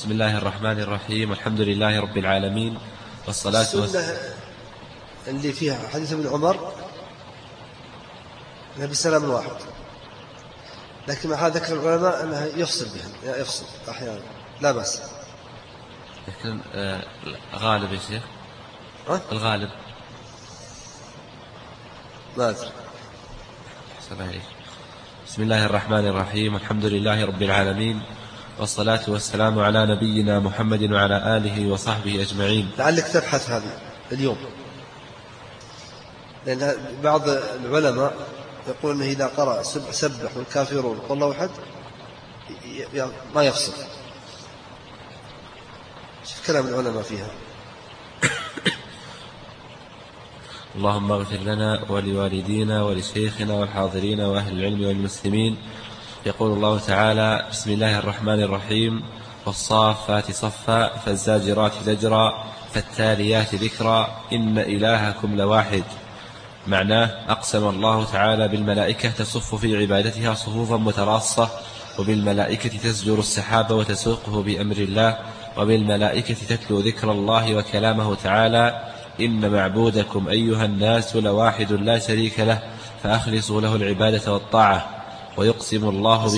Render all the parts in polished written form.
بسم الله الرحمن الرحيم. الحمد لله رب العالمين، والصلاة والسلام. اللي فيها حديث ابن عمر النبي السلام الواحد، لكن مع هذا ذكر العلماء أنها يفصل بها، يفصل أحيانا لا بأس. لكن غالب يا شيخ، الغالب ما أدري. بسم الله الرحمن الرحيم. الحمد لله رب العالمين، والصلاة والسلام على نبينا محمد وعلى آله وصحبه أجمعين. لعلك تبحث هذه اليوم، لأن بعض العلماء يقول أنه إذا قرأ سبح والكافرون قل الله أحد ما يفصل. شوف كلام العلماء فيها. اللهم اغفر لنا ولوالدينا ولشيخنا والحاضرين وأهل العلم والمسلمين. يقول الله تعالى: بسم الله الرحمن الرحيم، والصافات صفا فالزاجرات زجرا فالتاليات ذكرا إن إلهكم لواحد. معناه: أقسم الله تعالى بالملائكة تصف في عبادتها صفوفا متراصة، وبالملائكة تزجر السحاب وتسوقه بأمر الله، وبالملائكة تتلو ذكر الله وكلامه تعالى: إن معبودكم أيها الناس لواحد لا شريك له فأخلصوا له العبادة والطاعة. ويقسم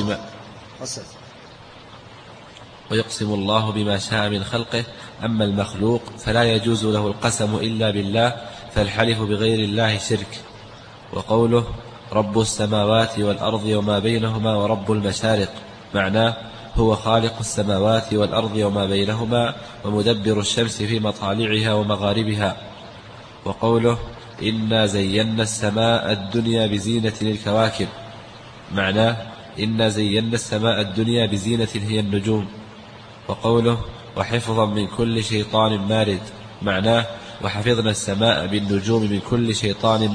الله بما شاء من خلقه. أما المخلوق فلا يجوز له القسم إلا بالله، فالحلف بغير الله شرك. وقوله: رب السماوات والأرض وما بينهما ورب المشارق. معناه: هو خالق السماوات والأرض وما بينهما ومدبر الشمس في مطالعها ومغاربها. وقوله: إنا زينا السماء الدنيا بزينة للكواكب. معناه: إنا زينا السماء الدنيا بزينة هي النجوم. وقوله: وحفظا من كل شيطان مارد. معناه: وحفظنا السماء بالنجوم من كل شيطان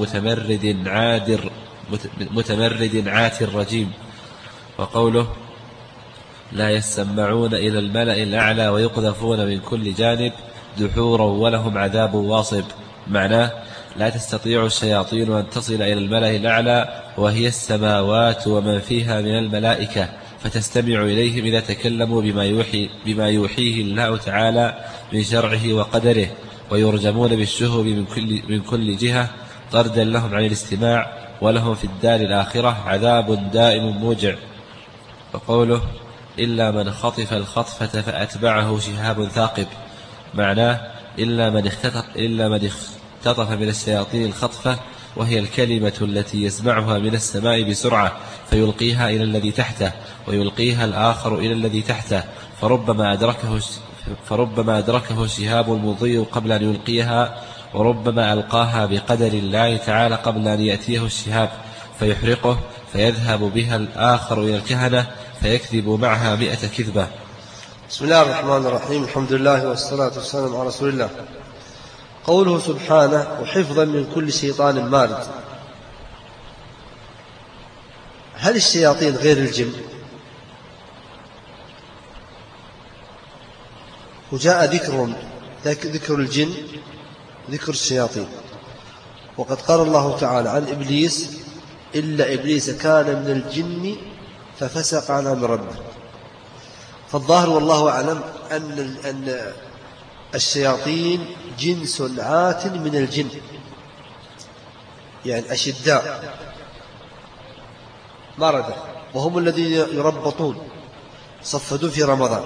متمرد عاتر رجيم. وقوله: لا يسمعون إلى الملأ الأعلى ويقذفون من كل جانب دحورا ولهم عذاب واصب. معناه: لا تستطيع الشياطين أن تصل إلى الملأ الأعلى وهي السماوات ومن فيها من الملائكة، فتستمع إليهم إذا تكلموا بما يوحيه الله تعالى من شرعه وقدره، ويرجمون بالشهب من كل جهة طردا لهم عن الاستماع، ولهم في الدار الآخرة عذاب دائم موجع. وقوله: إلا من خطف الخطفة فأتبعه شهاب ثاقب. معناه: إلا من اختطف من الشياطين الخطفة، وهي الكلمة التي يسمعها من السماء بسرعة فيلقيها إلى الذي تحته، ويلقيها الآخر إلى الذي تحته، فربما أدركه الشهاب المضيء قبل أن يلقيها، وربما ألقاها بقدر الله تعالى قبل أن يأتيه الشهاب فيحرقه، فيذهب بها الآخر إلى الكهنة فيكذب معها 100 كذبة. بسم الله الرحمن الرحيم. الحمد لله والصلاة والسلام على رسول الله. قوله سبحانه: وحفظا من كل شيطان مارد. هل الشياطين غير الجن؟ وجاء ذكر الجن، ذكر الشياطين. وقد قال الله تعالى عن إبليس: إلا إبليس كان من الجن ففسق عن أمر ربه. فالظاهر والله أعلم أن الشياطين جنس عات من الجن، يعني أشداء مردة، وهم الذين يربطون صفدوا في رمضان.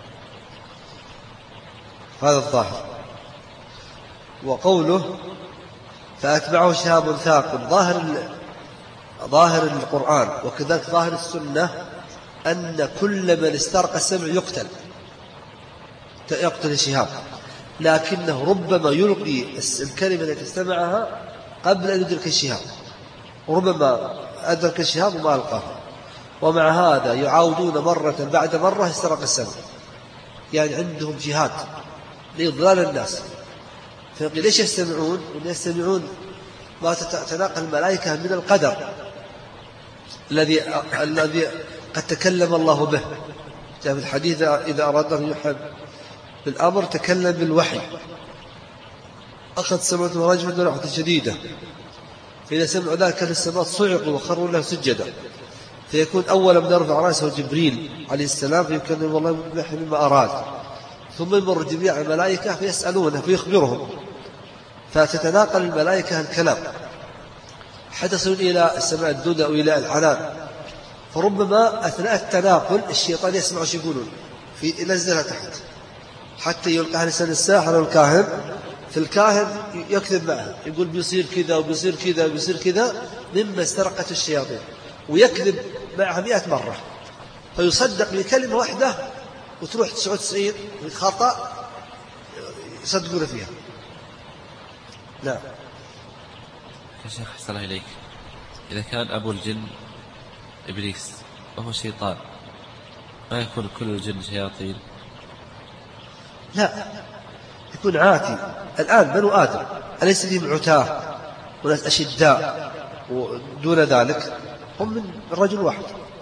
هذا الظاهر. وقوله: فأتبعه شهاب ثاقب، ظاهر القرآن وكذلك ظاهر السنة أن كل من استرق السمع يقتل الشهاب، لكنه ربما يلقي الكلمة التي استمعها قبل أن يدرك الشهاب، وربما أدرك الشهاب وما ألقاها. ومع هذا يعاودون مرة بعد مرة استرق السمع، يعني عندهم جهاد لإضلال الناس. فيقول: ليش يستمعون؟ يستمعون ما تتناقل الملائكة من القدر الذي قد تكلم الله به. جاء في الحديث: إذا أراد أن يحب بالأمر تكلم بالوحي. أخذ سمعته رجفة ورعحة شديدة، فإذا سمعوا ذلك السماء صعقوا وخروا له سجدا. فيكون أول من يرفع رأسه جبريل عليه السلام فيكلم والله مما أراد، ثم يمر جبريل على الملائكة فيسألونه فيخبرهم، فتتناقل الملائكة الكلام حتى تصل إلى السماء الدنيا أو إلى العنان. فربما أثناء التناقل الشيطان يسمع شو يقولون ينزلها تحت حتى يلقى لسان الساحر والكاهن، فالكاهن يكذب معه يقول بيصير كذا وبيصير كذا وبيصير كذا مما استرقت الشياطين، ويكذب معها 100 مرة، فيصدق بكلمة واحدة وتروح 99 خطأ يصدقون فيها. نعم. يا شيخ أحسن الله إليك، إذا كان أبو الجن إبليس وهو شيطان ما يكون كل الجن شياطين؟ لا، يكون عاتي. الآن بنو آدم أليس فيهم عتاه وناس أشداء، ودون ذلك هم من رجل واحد.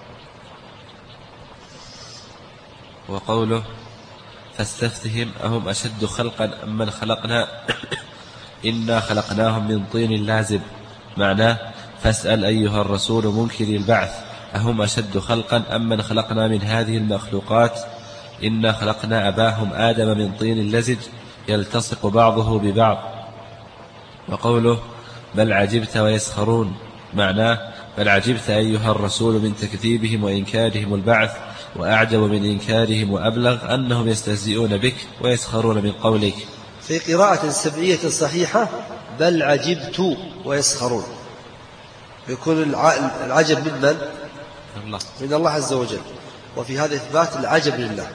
وقوله فاستفتهم أهم أشد خلقا أم من خلقنا إنا خلقناهم من طين لازب، معناه فاسأل أيها الرسول منكري البعث أهم أشد خلقا أم من خلقنا من هذه المخلوقات إنا خلقنا أباهم آدم من طين لزج يلتصق بعضه ببعض. وقوله بل عجبت ويسخرون، معناه بل عجبت أيها الرسول من تكذيبهم وإنكارهم البعث، وأعجب من إنكارهم وأبلغ أنهم يستهزئون بك ويسخرون من قولك. في قراءة سبعية صحيحة بل عجبت ويسخرون، يكون العجب من من؟ الله. من الله عز وجل. وفي هذا إثبات العجب لله.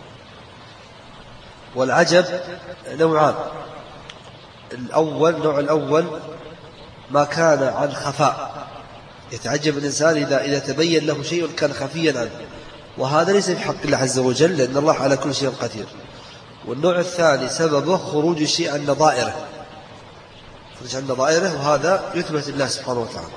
والعجب نوعان، النوع الأول ما كان عن خفاء، يتعجب الإنسان إذا تبين له شيء كان خفيا عنه، وهذا ليس بحق الله عز وجل لأن الله على كل شيء قدير. والنوع الثاني سببه خروج الشيء عن نظائره، وهذا يثبت الله سبحانه وتعالى.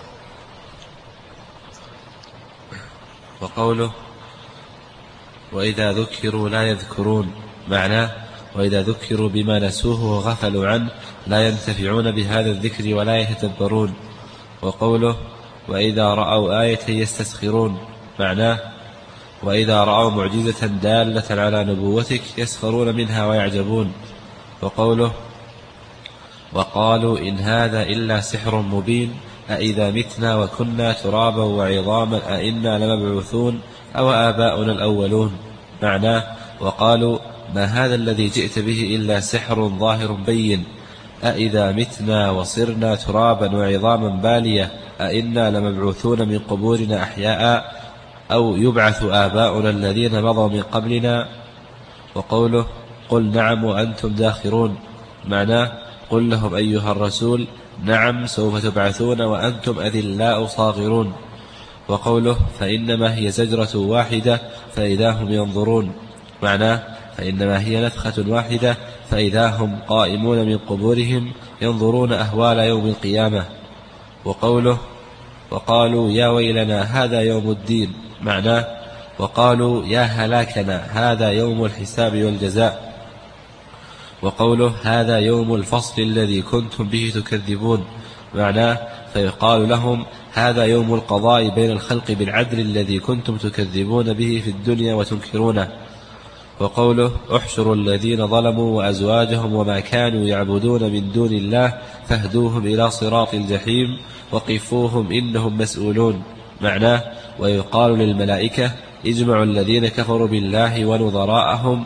وقوله وإذا ذكروا لا يذكرون، معناه وإذا ذكروا بما نسوه وغفلوا عنه لا ينتفعون بهذا الذكر ولا يتدبرون. وقوله وإذا رأوا آية يستسخرون، معناه وإذا رأوا معجزة دالة على نبوتك يسخرون منها ويعجبون. وقوله وقالوا إن هذا إلا سحر مبين أإذا متنا وكنا ترابا وعظاما أإنا لمبعوثون أو آباؤنا الأولون، معناه وقالوا ما هذا الذي جئت به إلا سحر ظاهر بين أإذا متنا وصرنا ترابا وعظاما بالية أإنا لمبعوثون من قبورنا أحياء أو يبعث آباؤنا الذين مضوا من قبلنا. وقوله قل نعم وأنتم داخرون، معناه قل لهم أيها الرسول نعم سوف تبعثون وأنتم أذلاء صاغرون. وقوله فإنما هي زجرة واحدة فإذا هم ينظرون، معناه فإنما هي نفخة واحدة فإذا هم قائمون من قبورهم ينظرون أهوال يوم القيامة. وقوله وقالوا يا ويلنا هذا يوم الدين، معناه وقالوا يا هلاكنا هذا يوم الحساب والجزاء. وقوله هذا يوم الفصل الذي كنتم به تكذبون، معناه فيقال لهم هذا يوم القضاء بين الخلق بالعدل الذي كنتم تكذبون به في الدنيا وتنكرونه. وقوله احشروا الذين ظلموا وأزواجهم وما كانوا يعبدون من دون الله فاهدوهم إلى صراط الجحيم وقفوهم إنهم مسؤولون، معناه ويقال للملائكة اجمعوا الذين كفروا بالله ونظراءهم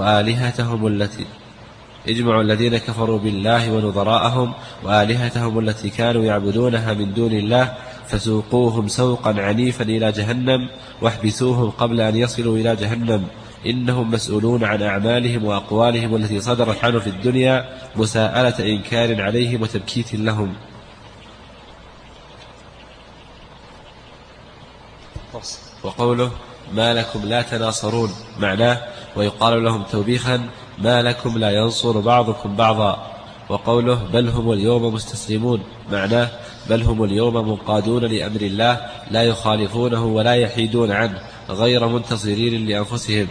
وآلهتهم التي كانوا يعبدونها من دون الله فسوقوهم سوقا عنيفا إلى جهنم واحبسوهم قبل أن يصلوا إلى جهنم إنهم مسؤولون عن أعمالهم وأقوالهم التي صدرت عنه في الدنيا مساءلة إنكار عليهم وتبكيت لهم. وقوله ما لكم لا تناصرون، معناه ويقال لهم توبيخا ما لكم لا ينصر بعضكم بعضا. وقوله بل هم اليوم مستسلمون، معناه بل هم اليوم منقادون لأمر الله لا يخالفونه ولا يحيدون عنه غير منتصرين لأنفسهم.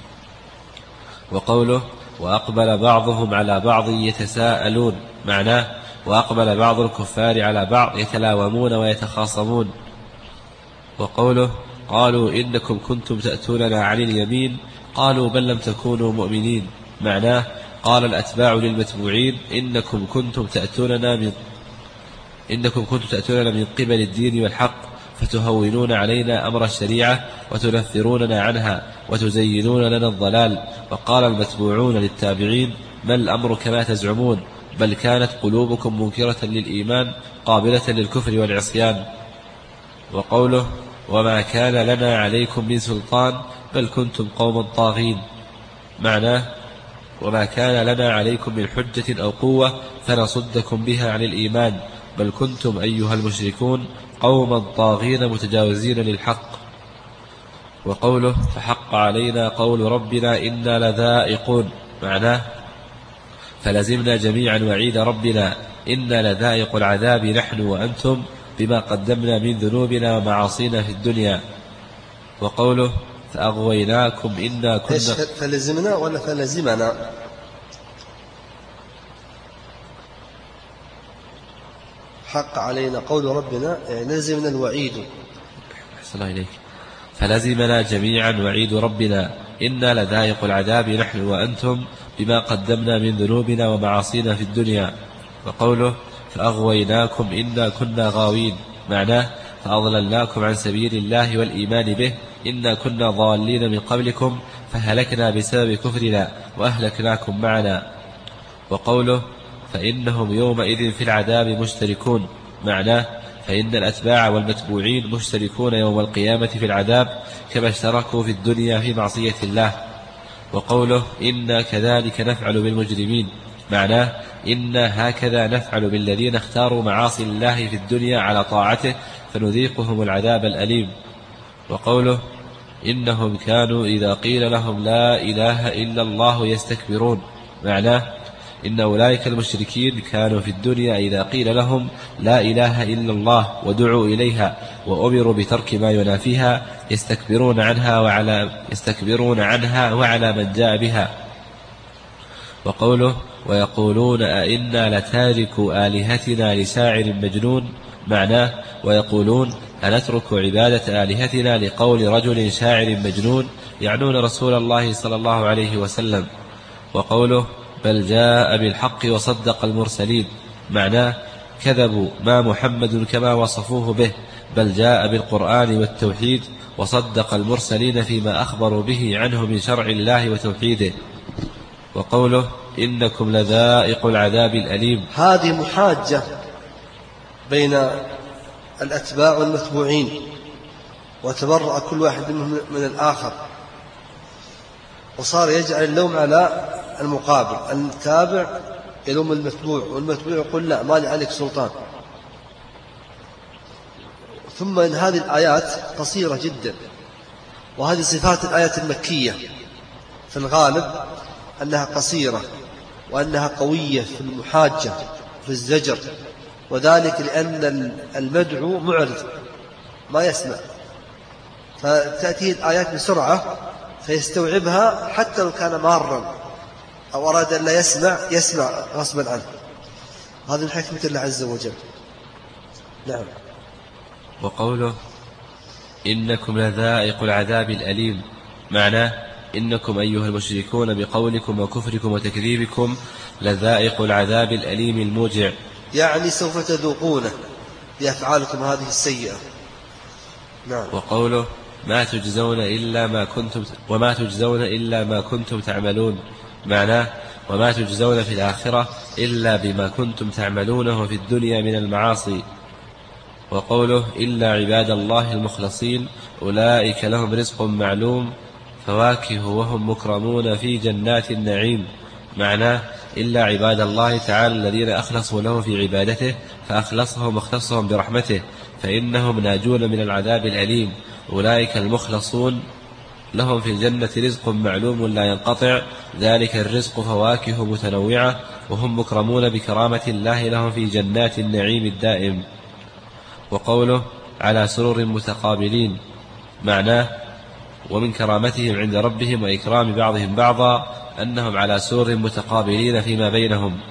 وقوله وأقبل بعضهم على بعض يتساءلون، معناه وأقبل بعض الكفار على بعض يتلاومون ويتخاصمون. وقوله قالوا إنكم كنتم تأتوننا عن اليمين قالوا بل لم تكونوا مؤمنين. معناه قال الأتباع للمتبوعين إنكم كنتم تأتوننا من قبل الدين والحق فتهونون علينا أمر الشريعة وتنفروننا عنها وتزينون لنا الضلال. وقال المتبوعون للتابعين ما الأمر كما تزعمون بل كانت قلوبكم منكرة للإيمان قابلة للكفر والعصيان. وقوله وما كان لنا عليكم من سلطان بل كنتم قوما طاغين. معناه وما كان لنا عليكم من حجة أو قوة فنصدكم بها عن الإيمان بل كنتم أيها المشركون قوما طاغين متجاوزين للحق. وقوله فحق علينا قول ربنا إنا لذائقون. معناه فلزمنا جميعا وعيد ربنا إنا لذائق العذاب نحن وأنتم بما قدمنا من ذنوبنا ومعاصينا في الدنيا. وقوله فأغويناكم إنا كنا فلزمنا ولا فلزمنا؟ حق علينا قول ربنا يعني لزمنا الوعيد. أحسن الله إليك. فلزمنا جميعا وعيد ربنا إنا لذائق العذاب نحن وأنتم بما قدمنا من ذنوبنا ومعاصينا في الدنيا. وقوله فأغويناكم إنا كنا غاوين. معناه فأضللناكم عن سبيل الله والإيمان به إنا كنا ضالين من قبلكم فهلكنا بسبب كفرنا وأهلكناكم معنا. وقوله فإنهم يومئذ في العذاب مشتركون. معناه فإن الأتباع والمتبوعين مشتركون يوم القيامة في العذاب كما اشتركوا في الدنيا في معصية الله. وقوله إنا كذلك نفعل بالمجرمين. معناه إنا هكذا نفعل بالذين اختاروا معاصي الله في الدنيا على طاعته فنذيقهم العذاب الأليم. وقوله إنهم كانوا إذا قيل لهم لا إله إلا الله يستكبرون. معناه إن أولئك المشركين كانوا في الدنيا إذا قيل لهم لا إله إلا الله ودعوا إليها وأمروا بترك ما ينافيها يستكبرون عنها وعلى من جاء بها. وقوله ويقولون أئنا لتاركوا آلهتنا لشاعر مجنون. معناه ويقولون أنترك عبادة آلهتنا لقول رجل شاعر مجنون يعنون رسول الله صلى الله عليه وسلم. وقوله بل جاء بالحق وصدق المرسلين. معناه كذبوا ما محمد كما وصفوه به بل جاء بالقرآن والتوحيد وصدق المرسلين فيما أخبروا به عنه من شرع الله وتوحيده. وقوله إنكم لذائق العذاب الأليم. هذه محاجة بين الأتباع والمتبوعين وتبرأ كل واحد منهم من الآخر وصار يجعل اللوم على المقابل. التابع يلوم المتبوع والمتبوع يقول لا ما لي عليك سلطان. ثم إن هذه الآيات قصيرة جدا وهذه صفات الآيات المكية في الغالب أنها قصيرة وأنها قوية في المحاجة في الزجر وذلك لأن المدعو معرض ما يسمع فتأتيه الآيات بسرعة فيستوعبها حتى لو كان مارا أو أراد أن لا يسمع غصبا عنه. هذا من حكمة الله عز وجل. نعم. وقوله إنكم لذائق العذاب الأليم. معناه إنكم أيها المشركون بقولكم وكفركم وتكذيبكم لذائق العذاب الأليم الموجع. يعني سوف تذوقونه بأفعالكم هذه السيئة. نعم. وقوله ما تجزون إلا ما كنتم تعملون. معناه وما تجزون في الآخرة إلا بما كنتم تعملونه في الدنيا من المعاصي. وقوله إلا عباد الله المخلصين أولئك لهم رزق معلوم فواكه وهم مكرمون في جنات النعيم. معناه إلا عباد الله تعالى الذين أخلصوا له في عبادته فأخلصهم واختصهم برحمته فإنهم ناجون من العذاب الأليم. أولئك المخلصون لهم في الجنة رزق معلوم لا ينقطع ذلك الرزق فواكه متنوعة وهم مكرمون بكرامة الله لهم في جنات النعيم الدائم. وقوله على سرر متقابلين. معناه ومن كرامتهم عند ربهم وإكرام بعضهم بعضا أنهم على سرر متقابلين فيما بينهم.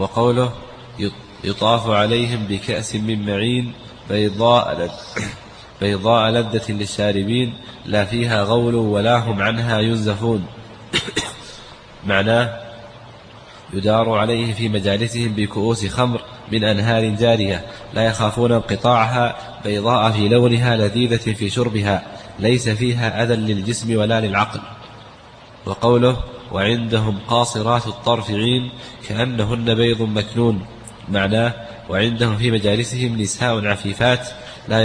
وقوله يطاف عليهم بكأس من معين بيضاء لذة للشاربين لا فيها غول ولا هم عنها ينزفون. معناه يدار عليه في مجالسهم بكؤوس خمر من أنهار جارية لا يخافون انقطاعها، بيضاء في لونها لذيذة في شربها، ليس فيها أذى للجسم ولا للعقل. وقوله وعندهم قاصرات الطرف عين كأنهن بيض مكنون. معناه وعندهم في مجالسهم نساء عفيفات لا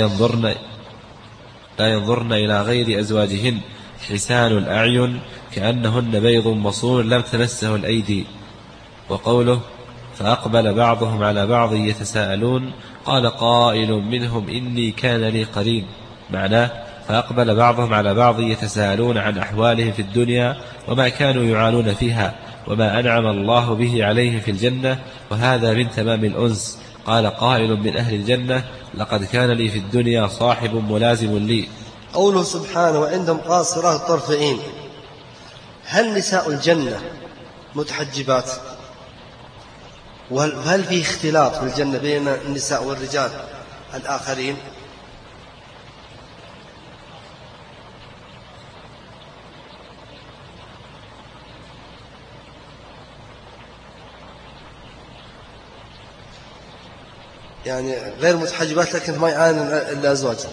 ينظرن إلى غير أزواجهن، حسان الأعين كأنهن بيض مصون لم تمسه الأيدي. وقوله فأقبل بعضهم على بعض يتساءلون قال قائل منهم إني كان لي قرين. معناه فأقبل بعضهم على بعض يتساءلون عن أحوالهم في الدنيا وما كانوا يعانون فيها وما أنعم الله به عليهم في الجنة، وهذا من تمام الأنس. قال قائل من أهل الجنة لقد كان لي في الدنيا صاحب ملازم لي. قوله سبحانه وعندهم قاصرات الطرف عين، هل نساء الجنة متحجبات؟ وهل في اختلاط في الجنة بين النساء والرجال الآخرين؟ يعني غير متحجبات لكن ما يعاني إلا أزواجها.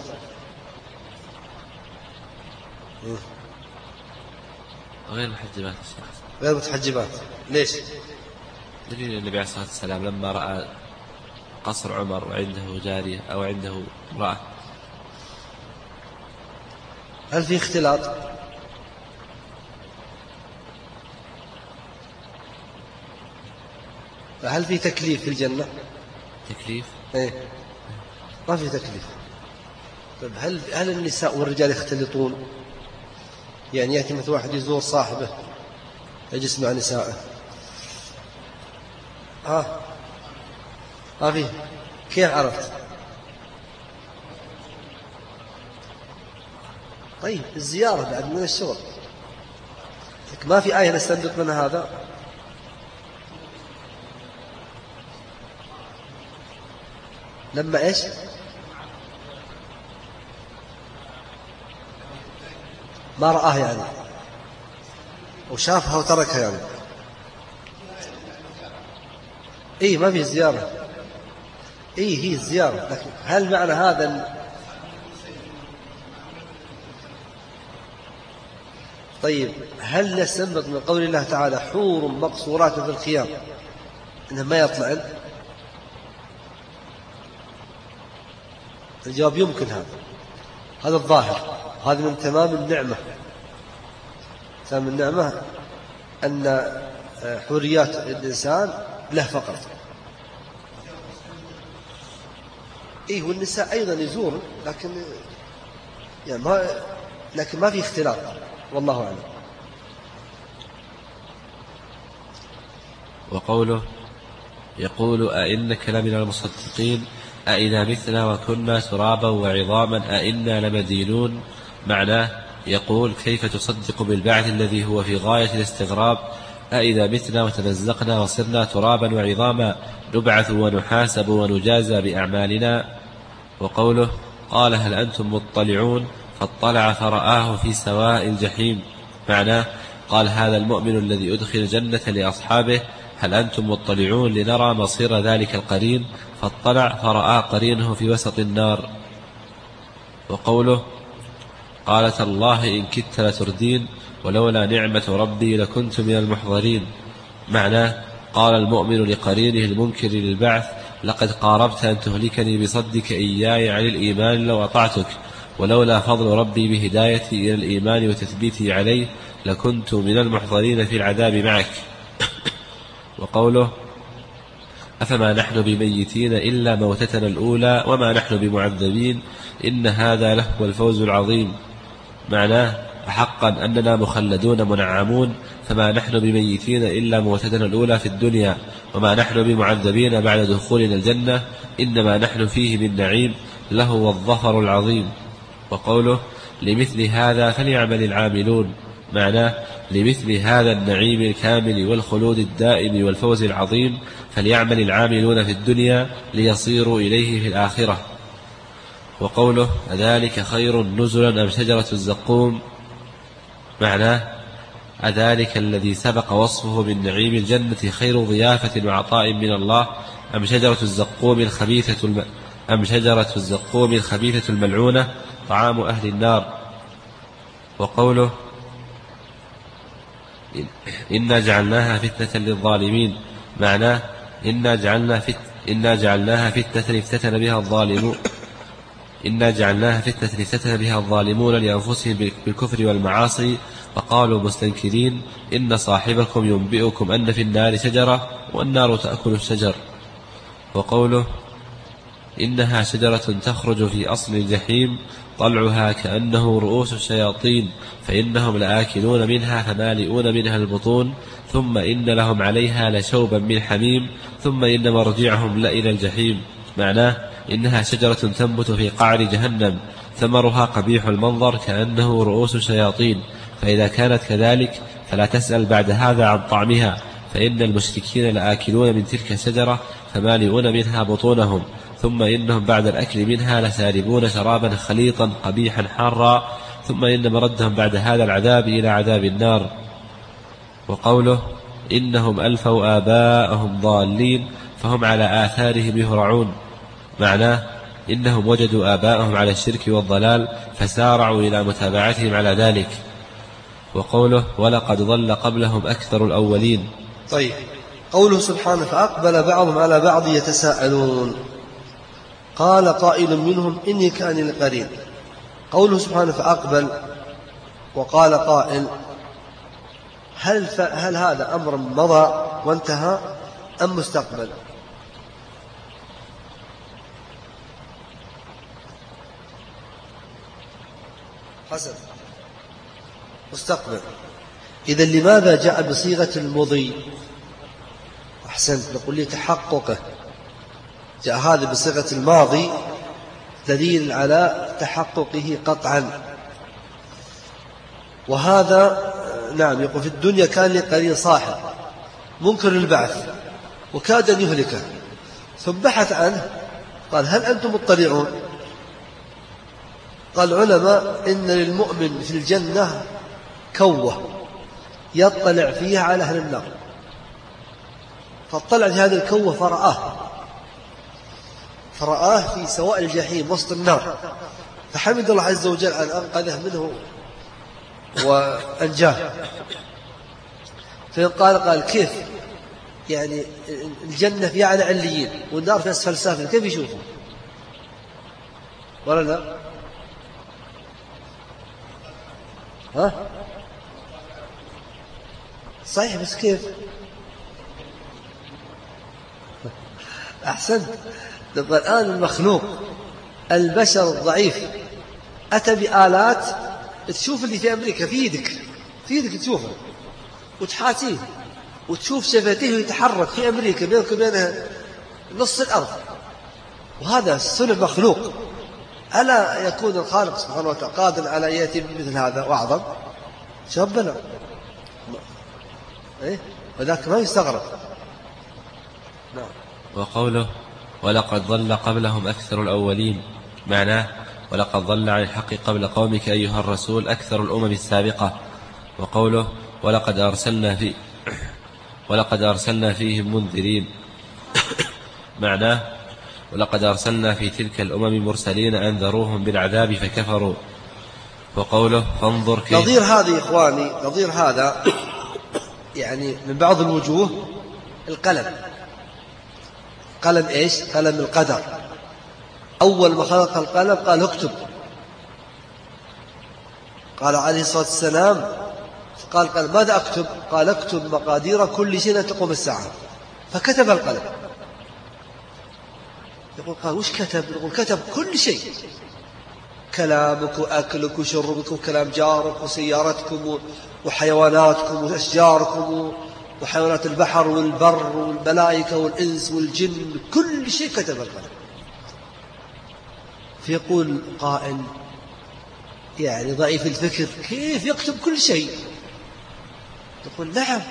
غير محجبات. غير متحجبات ليش؟ دليل النبي عليه الصلاة والسلام لما رأى قصر عمر وعنده جارية أو عنده امرأة. هل في اختلاط؟ هل في تكليف في الجنة؟ تكليف؟ ايه ما في تكليف. طيب هل النساء والرجال يختلطون؟ يعني يأتي مثل واحد يزور صاحبه يجلس مع نسائه. ما في. كيف عرفت؟ طيب الزيارة بعد من الشغل، ما في آية نستنبط من هذا. لما إيش؟ ما رآه يعني وشافها وتركها يعني. إيه ما في زيارة. إيه هي الزيارة، لكن هل معنى هذا طيب هل نستنبط من قول الله تعالى حور مقصورات في الخيام إنه ما يطلعن؟ الجواب يمكن هذا الظاهر، هذا من تمام النعمة. تمام النعمة أن حريات الإنسان له فقط. إيه والنساء أيضا يزور لكن يعني ما في اختلاط والله أعلم. وقوله يقول أئنك لمن المصدقين أئذا متنا وكنا ترابا وعظاما أئنا لمدينون. معناه يقول كيف تصدق بالبعث الذي هو في غاية الاستغراب؟ أئذا متنا وتمزقنا وصرنا ترابا وعظاما نبعث ونحاسب ونجازى بأعمالنا. وقوله قال هل أنتم مطلعون فاطلع فرآه في سواء الجحيم. معناه قال هذا المؤمن الذي أدخل الجنة لأصحابه هل أنتم مطلعون لنرى مصير ذلك القرين، فاطلع فرآه قرينه في وسط النار. وقوله قالت الله إن كدت لتردين ولولا نعمة ربي لكنت من المحضرين. معناه قال المؤمن لقرينه المنكر للبعث لقد قاربت أن تهلكني بصدك إياي عن الإيمان لو أطعتك، ولولا فضل ربي بهدايتي إلى الإيمان وتثبيتي عليه لكنت من المحضرين في العذاب معك. وقوله أفما نحن بميتين إلا موتتنا الأولى وما نحن بمعذبين إن هذا لهو الفوز العظيم. معناه حقا أننا مخلدون منعمون فما نحن بميتين إلا موتتنا الأولى في الدنيا وما نحن بمعذبين بعد دخولنا الجنة إنما نحن فيه من نعيم لهو الظفر العظيم. وقوله لمثل هذا فليعمل العاملون. معناه لمثل هذا النعيم الكامل والخلود الدائم والفوز العظيم فليعمل العاملون في الدنيا ليصيروا إليه في الآخرة. وقوله أذلك خير نزلا أم شجرة الزقوم، معناه أذلك الذي سبق وصفه من نعيم الجنة خير ضيافة وعطاء من الله أم شجرة الزقوم الخبيثة الملعونة طعام أهل النار. وقوله إنا جعلناها فتنة للظالمين، معناه إنا جعلناها فتنة افتتن بها الظالمون لأنفسهم بالكفر والمعاصي، فقالوا مستنكرين إن صاحبكم ينبئكم أن في النار شجرة والنار تأكل الشجر. وقوله إنها شجرة تخرج في أصل الجحيم طلعها كأنه رؤوس الشياطين فإنهم لآكلون منها فمالئون منها البطون ثم إن لهم عليها لشوبا من حميم ثم إن مرجعهم لإلى الجحيم، معناه إنها شجرة تنبت في قعر جهنم ثمرها قبيح المنظر كأنه رؤوس الشياطين، فإذا كانت كذلك فلا تسأل بعد هذا عن طعمها، فإن المشركين لآكلون من تلك الشجرة فمالئون منها بطونهم ثم إنهم بعد الأكل منها لساربون شرابا خليطا قبيحا حارا ثم إن مردهم بعد هذا العذاب إلى عذاب النار. وقوله إنهم ألفوا آباءهم ضالين فهم على آثارهم يهرعون، معناه إنهم وجدوا آباءهم على الشرك والضلال فسارعوا إلى متابعتهم على ذلك. وقوله ولقد ضل قبلهم أكثر الأولين. طيب، قوله سبحانه فأقبل بعضهم على بعض يتساءلون، قال قائل منهم إني كان لقرين. قوله سبحانه فأقبل وقال قائل، هل هذا أمر مضى وانتهى أم مستقبل؟ حسن، مستقبل. إذا لماذا جاء بصيغة المضي؟ أحسنت، نقول لي تحققه. جاء هذا بصيغة الماضي دليل على تحققه قطعا. وهذا نعم يقول في الدنيا كان لقرين صاحب منكر البعث وكاد أن يهلكه ثم بحث عنه قال هل أنتم مطلعون؟ قال العلماء إن للمؤمن في الجنة كوة يطلع فيها على أهل النار، فاطلع في هذه الكوة فرآه في سواء الجحيم وسط النار، فحمد الله عز وجل أن أنقذه منه وأنجاه. قال كيف يعني الجنة في أعلى عليين والنار في أسفل سافل، كيف يشوفه؟ ولا لا؟ ها؟ صحيح، بس كيف؟ أحسنت. الآن المخلوق البشر الضعيف أتى بآلات تشوف اللي في أمريكا في يدك تشوفه وتحاتيه وتشوف شفتيه يتحرك في أمريكا بينك وبينها نص الأرض، وهذا صنع مخلوق. ألا يكون الخالق سبحانه وتعالى قادر على يأتي بمثل هذا وأعظم؟ شبنا وذاك ما يستغرب. نعم. وقوله ولقد ضل قبلهم أكثر الأولين، معناه ولقد ضل عن الحق قبل قومك أيها الرسول أكثر الأمم السابقة. وقوله ولقد أرسلنا فيهم منذرين، معناه ولقد أرسلنا في تلك الأمم مرسلين أنذروهم بالعذاب فكفروا. وقوله فانظر كيف. نظير هذا إخواني، نظير هذا يعني من بعض الوجوه القلم. قلم إيش؟ قلم القدر. أول ما خلق القلم قال اكتب، قال عليه الصلاة والسلام قال ماذا أكتب؟ قال اكتب مقادير كل شيء تقوم الساعة، فكتب القلم. يقول قال وش كتب؟ يقول كتب كل شيء، كلامك وأكلك وشربك وكلام جارك وسيارتكم وحيواناتكم وأشجاركم وحيوانات البحر والبر والملائكة والإنس والجن، كل شيء كتب القلم. فيقول قائل يعني ضعيف الفكر كيف يكتب كل شيء؟ تقول نعم،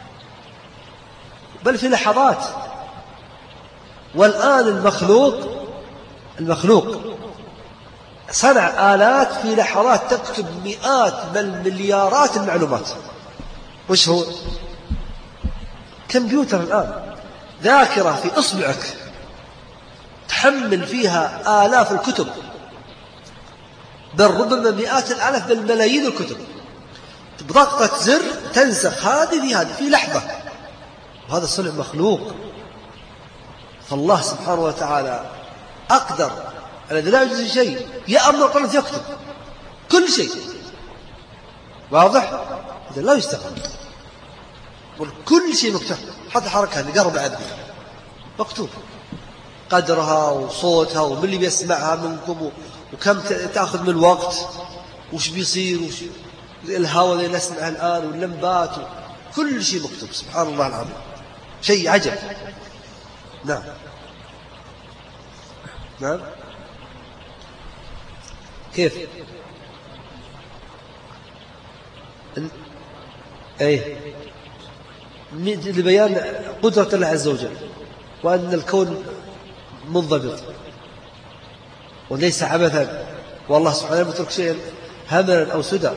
بل في لحظات. والآن المخلوق صنع آلات في لحظات تكتب مئات بل مليارات المعلومات. وش هو؟ كمبيوتر الآن، ذاكرة في إصبعك تحمل فيها آلاف الكتب، بل ربما مئات الآلاف بل ملايين الكتب، بضغطة زر تنسخ هذه في لحظة. وهذا صنع مخلوق. فالله سبحانه وتعالى أقدر الذي لا يجوز شيء، يأمر القلم يكتب كل شيء. واضح؟ إذا لا يستقبل كل شيء مكتوب، حتى حركة قرب عدل مكتوب، قدرها وصوتها ومن اللي بيسمعها منكم وكم تأخذ من الوقت وش بيصير وش الهواء اللي نسمعه الآن واللمبات كل شيء مكتوب. سبحان الله العظيم، شيء عجب. نعم نعم. كيف؟ أي لبيان قدرة الله عز وجل، وأن الكون منضبط وليس عبثا، والله سبحانه لا يترك شيئا هملا أو سدى.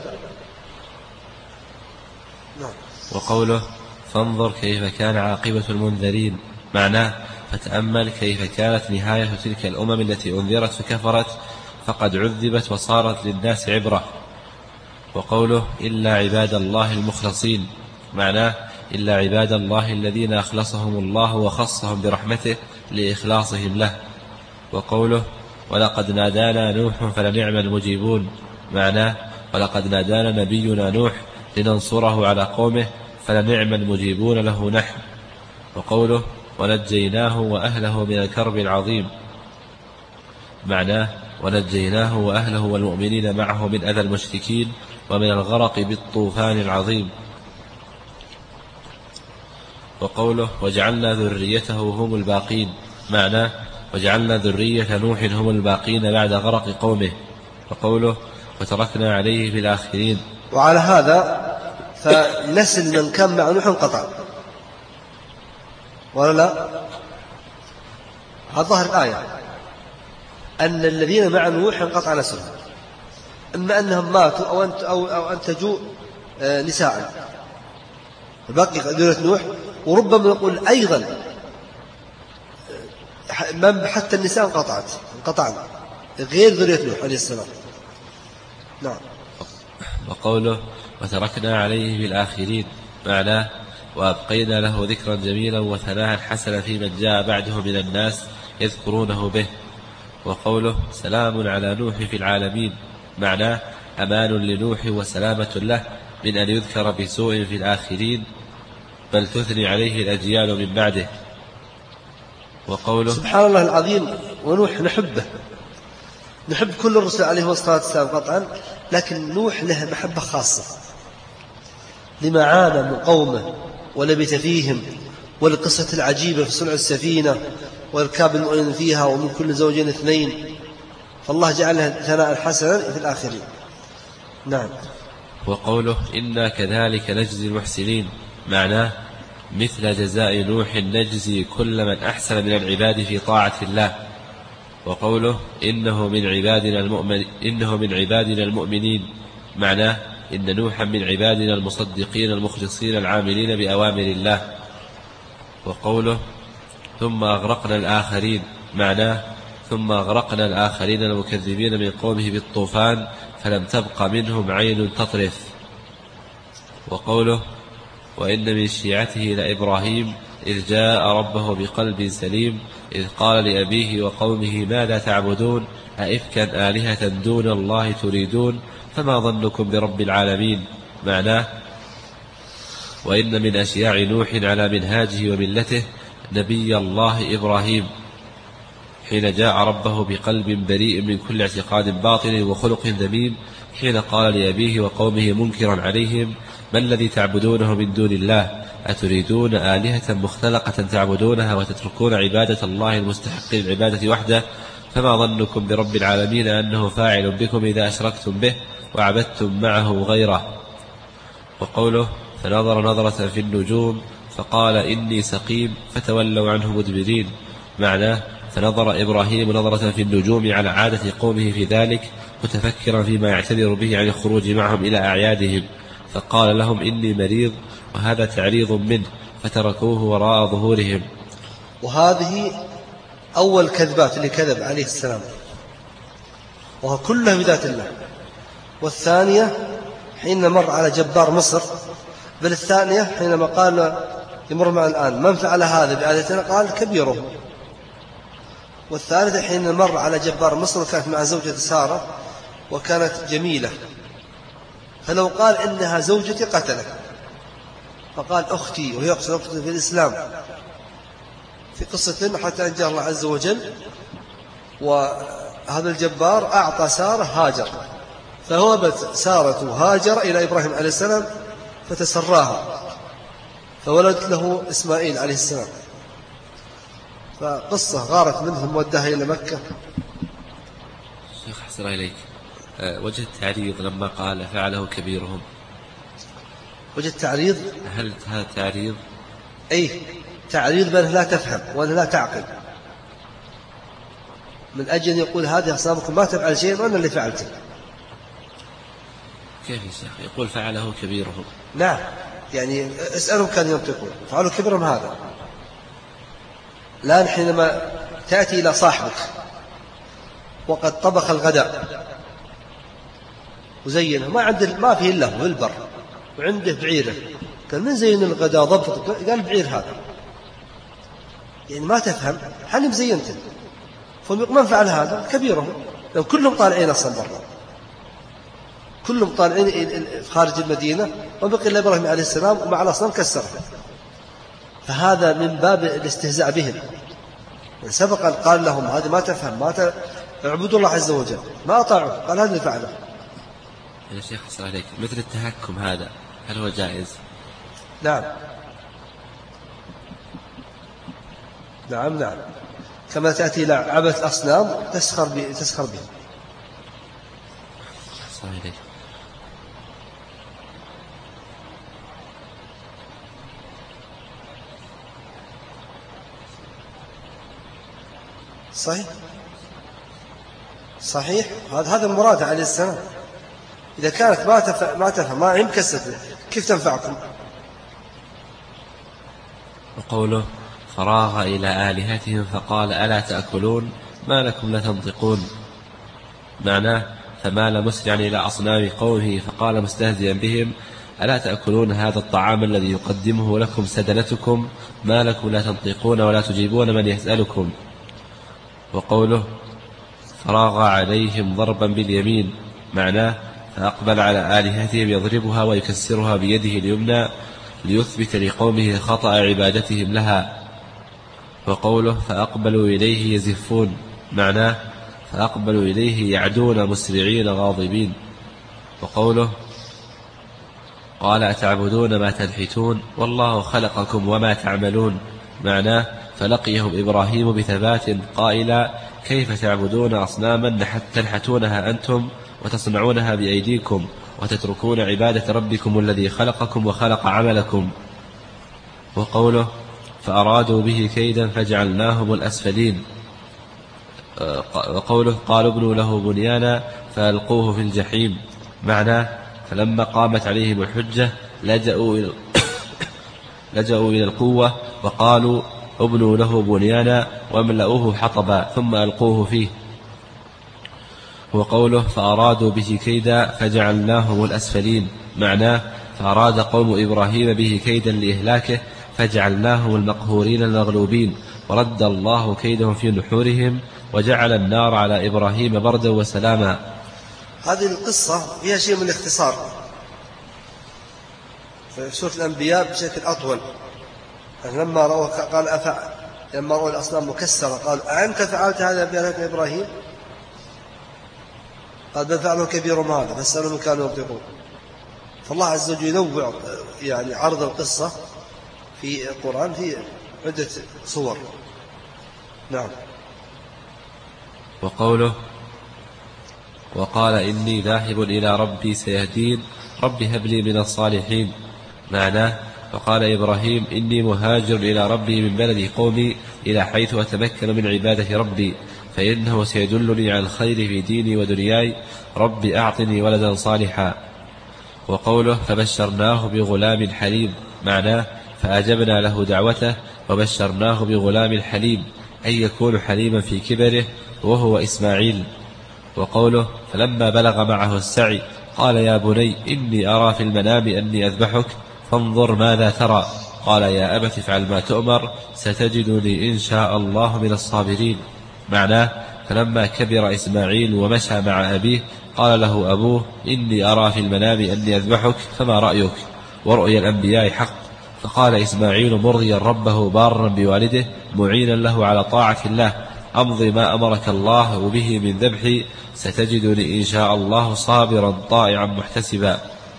نعم. وقوله فانظر كيف كان عاقبة المنذرين، معناه فتأمل كيف كانت نهاية تلك الأمم التي أنذرت فكفرت فقد عذبت وصارت للناس عبرة. وقوله إلا عباد الله المخلصين، معناه إلا عباد الله الذين أخلصهم الله وخصهم برحمته لإخلاصهم له. وقوله ولقد نادانا نوح فلنعم المجيبون، معناه ولقد نادانا نبينا نوح لننصره على قومه فلنعم المجيبون له نحن. وقوله ونجيناه وأهله من الكرب العظيم، معناه ونجيناه وأهله والمؤمنين معه من أذى المشركين ومن الغرق بالطوفان العظيم. وقوله وجعلنا ذريته هم الباقين، معناه وجعلنا ذرية نوح هم الباقين بعد غرق قومه. وقوله وتركنا عليه في الآخرين. وعلى هذا فنسل من كان مع نوح انقطع ولا لا؟ هذا ظاهر الآية أن الذين مع نوح انقطع نسلهم، إما أنهم ماتوا أو أنتجوا نساء بقي ذرية نوح. وربما نقول أيضا حتى النساء انقطعنا غير ذرية نوح عليه السلام. نعم. وقوله وتركنا عليه في الآخرين، معناه وأبقينا له ذكرا جميلا وثناء حسنا في من جاء بعده من الناس يذكرونه به. وقوله سلام على نوح في العالمين، معناه أمان لنوح وسلامة له من أن يذكر بسوء في الآخرين، بل تثني عليه الأجيال من بعده. وقوله سبحان الله العظيم. ونوح نحب كل الرسل عليه الصلاة والسلام قطعا، لكن نوح له محبة خاصة لما عانى من قومه ولبث فيهم، والقصة العجيبة في صنع السفينة وإركاب المؤمنين فيها ومن كل زوجين 2، فالله جعلها ثناء حسنا في الآخرين. نعم. وقوله إنا كذلك نجزي المحسنين، معناه مثل جزاء نوح نجزي كل من أحسن من العباد في طاعة الله. وقوله إنه من عبادنا المؤمنين، معناه إن نوحا من عبادنا المصدقين المخلصين العاملين بأوامر الله. وقوله ثم أغرقنا الآخرين، معناه ثم أغرقنا الآخرين المكذبين من قومه بالطوفان فلم تبق منهم عين تطرف. وقوله وإن من شيعته لإبراهيم إذ جاء ربه بقلب سليم إذ قال لأبيه وقومه ماذا تعبدون أئفكا آلهة دون الله تريدون فما ظنكم برب العالمين، معناه وإن من أشياع نوح على منهاجه وملته نبي الله إبراهيم حين جاء ربه بقلب بريء من كل اعتقاد باطل وخلق ذميم، حين قال لأبيه وقومه منكرا عليهم ما الذي تعبدونه من دون الله أتريدون آلهة مختلقة تعبدونها وتتركون عبادة الله المستحق للعبادة وحده فما ظنكم برب العالمين أنه فاعل بكم إذا أشركتم به وعبدتم معه غيره. وقوله فنظر نظرة في النجوم فقال إني سقيم فتولوا عنه مدبرين، معناه فنظر إبراهيم نظرة في النجوم على عادة قومه في ذلك، متفكرا فيما يعتذر به عن الخروج معهم إلى أعيادهم، فقال لهم إني مريض، وهذا تعريض منه، فتركوه وراء ظهورهم. وهذه أول كذبات اللي كذب عليه السلام، وهو كلها بذات الله. والثانية حين مر على جبار مصر، بل الثانية حينما قال يمر معنا الآن من فعل هذا بآلهتنا، قال كبيرهم. والثالثة حين مر على جبار مصر كانت مع زوجة سارة وكانت جميلة، فلو قال إنها زوجتي قتله، فقال أختي، وهي أقصد أختي في الإسلام في قصة حتى أنجاه الله عز وجل. وهذا الجبار أعطى سارة هاجر، فهوبت سارة هاجر إلى إبراهيم عليه السلام فتسراها، فولدت له إسماعيل عليه السلام. فقصة غارت منهم ودها إلى مكة. شيخ حسن إليك، وجه التعريض لما قال فعله كبيرهم، وجه التعريض، هل هذا تعريض؟ أي تعريض بأنه لا تفهم وأنه لا تعقل، من أجل يقول هذه أصنامكم ما تفعل شيء وأنا اللي فعلته. كيف يا شيخ يقول فعله كبيرهم؟ نعم، يعني اسألهم كان ينطقون فعلوا كبيرهم هذا. الآن حينما تأتي إلى صاحبك وقد طبخ الغداء وزينه، ما فيه إلا هو البر وعنده بعيره، قال من زين الغداء ضبط، قال بعير هذا، يعني ما تفهم حالي مزينته. فمن فعل هذا كبيرهم، لو كلهم طالعين أصلا برا، كلهم طالعين خارج المدينة، وبقي إلا إبراهيم عليه السلام ومع الأصنام كسرها. فهذا من باب الاستهزاء بهم. سبقا قال لهم هذا ما تفهم، اعبدوا الله عز وجل، ما أطاعوا، قال هذا اللي فعله. يا شيخ صلى عليك، مثل التهكم هذا هل هو جائز؟ نعم نعم نعم، كما تأتي إلى عبث أصنام تسخر بهم. صلى عليك. صحيح هذا المراد عليه السلام. إذا كانت ما تفهم ما يمكسف كيف تنفعكم؟ وقوله فراغ إلى آلهتهم فقال ألا تأكلون ما لكم لا تنطقون، معناه فمال مسرعا إلى أصنام قومه فقال مستهزئا بهم ألا تأكلون هذا الطعام الذي يقدمه لكم سدنتكم، ما لكم لا تنطقون ولا تجيبون من يسألكم. وقوله فراغ عليهم ضربا باليمين، معناه فأقبل على آلهتهم يضربها ويكسرها بيده اليمنى ليثبت لقومه خطأ عبادتهم لها. وقوله فأقبلوا إليه يزفون، معناه فأقبلوا إليه يعدون مسرعين غاضبين. وقوله قال أتعبدون ما تنحتون والله خلقكم وما تعملون، معناه فلقيهم إبراهيم بثبات قائلا كيف تعبدون أصناما تنحتونها أنتم وتصنعونها بأيديكم وتتركون عبادة ربكم الذي خلقكم وخلق عملكم. وقوله فأرادوا به كيدا فجعلناهم الأسفلين. وقوله قالوا ابنوا له بنيانا فألقوه في الجحيم، معناه فلما قامت عليهم الحجة لجأوا إلى القوة وقالوا ابنوا له بنيانا واملأوه حطبا ثم ألقوه فيه. وقوله فأرادوا به كيدا فجعلناهم الأسفلين، معناه فأراد قوم إبراهيم به كيدا لإهلاكه فجعلناهم المقهورين المغلوبين، ورد الله كيدهم في نحورهم وجعل النار على إبراهيم بردا وسلاما. هذه القصة فيها شيء من الاختصار في سورة الأنبياء بشكل أطول. لما رأوا الأصنام مكسرة قالوا أنت فعلت هذا بآلهة إبراهيم؟ قال بل فعلوا كبيرهم هذا فاسألوا من كانوا ينطقون. فالله عز وجل ينوع يعني عرض القصة في القرآن في عدة صور. نعم. وقوله وقال إني ذاهب إلى ربي سيهدين ربي هب لي من الصالحين، معناه فقال إبراهيم إني مهاجر إلى ربي من بلد قومي إلى حيث أتمكن من عبادة ربي، فإنه سيدلني على الخير في ديني ودنياي، رب أعطني ولدا صالحا. وقوله فبشرناه بغلام حليم، معناه فأجبنا له دعوته وبشرناه بغلام حليم، أي يكون حليما في كبره، وهو إسماعيل. وقوله فلما بلغ معه السعي قال يا بني إني أرى في المنام أني أذبحك فانظر ماذا ترى، قال يا أبت افعل ما تؤمر ستجدني إن شاء الله من الصابرين، معناه فلما كبر إسماعيل ومشى مع أبيه قال له أبوه إني أرى في المنام أني أذبحك فما رأيك؟ ورؤيا الأنبياء حق. فقال إسماعيل مرضيا ربه بارا بوالده معينا له على طاعة الله أمضي ما أمرك الله به من ذبحي ستجدني إن شاء الله صابرا طائعا محتسبا.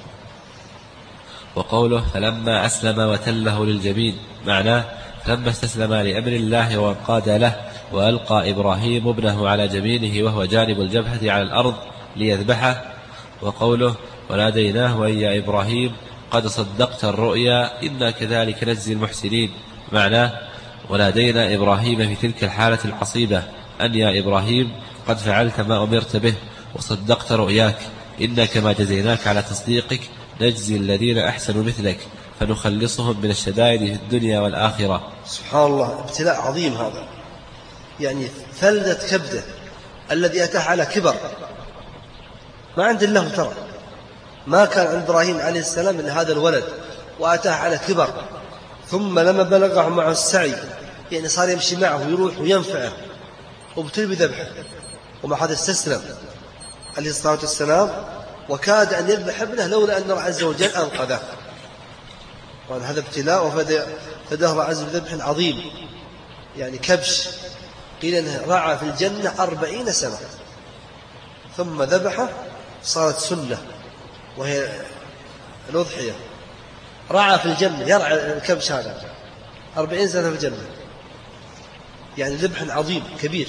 وقوله فلما أسلم وتله للجبين، معناه فلما استسلم لأمر الله وانقاد له وألقى إبراهيم ابنه على جبينه وهو جانب الجبهة على الأرض ليذبحه. وقوله وناديناه أن يا إبراهيم قد صدقت الرؤيا إنا كذلك نجزي المحسنين، معناه ونادينا إبراهيم في تلك الحالة العصيبة أن يا إبراهيم قد فعلت ما أمرت به وصدقت رؤياك، إنا كما جزيناك على تصديقك نجزي الذين أحسنوا مثلك فنخلصهم من الشدائد في الدنيا والآخرة. سبحان الله، ابتلاء عظيم هذا، يعني فلذة كبده الذي أتاه على كبر، ما عند الله ترى، ما كان عند إبراهيم عليه السلام إلا هذا الولد وأتاه على كبر، ثم لما بلغه معه السعي يعني صار يمشي معه ويروح وينفعه وابتلي بذبحه، ومع هذا استسلم عليه الصلاة والسلام وكاد أن يذبح ابنه لولا أن الله عز وجل أنقذه. وأن هذا ابتلاء وفداه الله عز وجل بذبح عظيم، يعني كبش، قيل أنه رعى في الجنة 40 سنة ثم ذبحه صارت سنة وهي الأضحية. رعى في الجنة، يرعى الكبش هذا 40 سنة في الجنة، يعني ذبح عظيم كبير.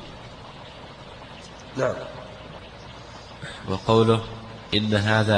نعم. وقوله إن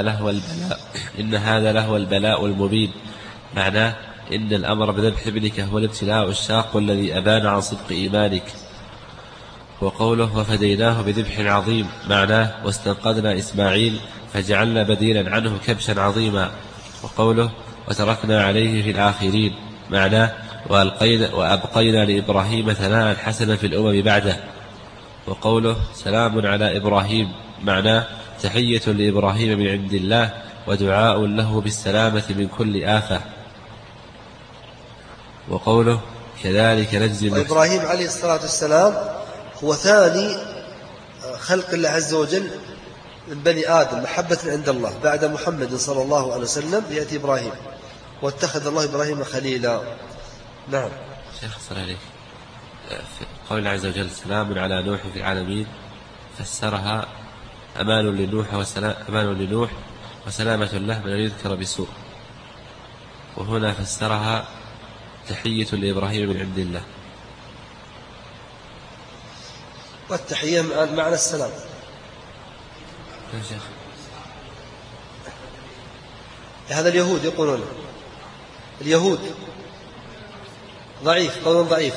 هذا لهو البلاء المبين، معناه إن الأمر بذبح ابنك هو الابتلاء الشاق الذي أبان عن صدق إيمانك. وقوله وفديناه بذبح عظيم، معناه واستنقذنا إسماعيل فجعلنا بديلا عنه كبشا عظيما. وقوله وتركنا عليه في الآخرين، معناه وأبقينا لإبراهيم ثناء حسنا في الأمم بعده. وقوله سلام على إبراهيم، معناه تحية لإبراهيم من عند الله ودعاء له بالسلامة من كل آفة. وقوله كذلك نجزي وإبراهيم عليه الصلاة والسلام هو ثاني خلق الله عز وجل من بني آدم محبة عند الله بعد محمد صلى الله عليه وسلم، يأتي إبراهيم واتخذ الله إبراهيم خليلا. نعم. شيخ صلى عليك قول الله عز وجل سلام على نوح في العالمين، فسرها أمان لنوح وسلامة له من أن يذكر بسوء، وهنا فسرها تحية لإبراهيم من عند الله، والتحية معنى السلام. هذا اليهود يقولون، اليهود ضعيف، قول ضعيف.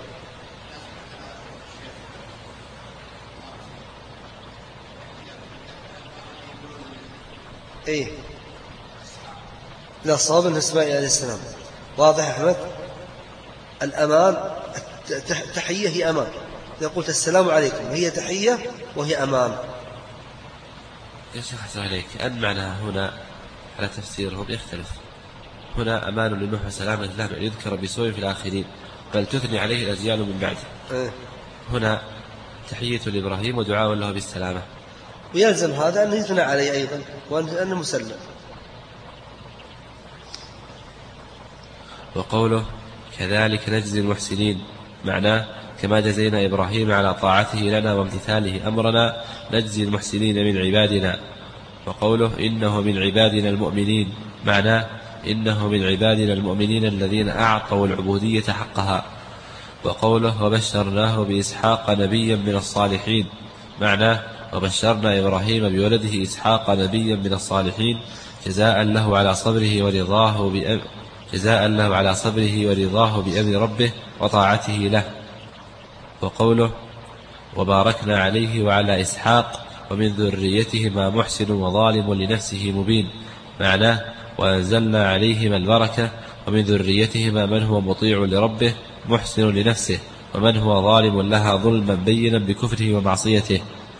ايه لا، صواب انه اسماعيل عليه السلام. واضح يا احمد؟ الامان، التحيه هي امان، اذا قلت السلام عليكم هي تحيه وهي امان. يا شيخ حسن عليك أن معناها هنا على تفسيرهم يختلف. هنا أمان لنوح وسلامة الله أن يذكر بسوء في الآخرين بل تثني عليه الأجيال من بعده. هنا تحية لإبراهيم ودعاء له بالسلامة، ويلزم هذا أن يثنى عليه أيضا وأنه مسلم. وقوله كذلك نجزي المحسنين، معناه كما جزينا إبراهيم على طاعته لنا وامتثاله أمرنا نجزي المحسنين من عبادنا. وقوله إنه من عبادنا المؤمنين، معناه إنه من عبادنا المؤمنين الذين أعطوا العبودية حقها. وقوله وبشرناه بإسحاق نبيا من الصالحين، معناه وبشرنا إبراهيم بولده إسحاق نبيا من الصالحين جزاء له على صبره جزاء له على صبره ورضاه بأمر ربه وطاعته له. وقوله وباركنا عليه وعلى إسحاق ومن ذريتهما محسن وظالم لنفسه مبين، معناه وأنزلنا عليهما البركة ومن ذريتهما من هو مطيع لربه محسن لنفسه ومن هو ظالم لها ظلما بينا بكفره ومعصيته.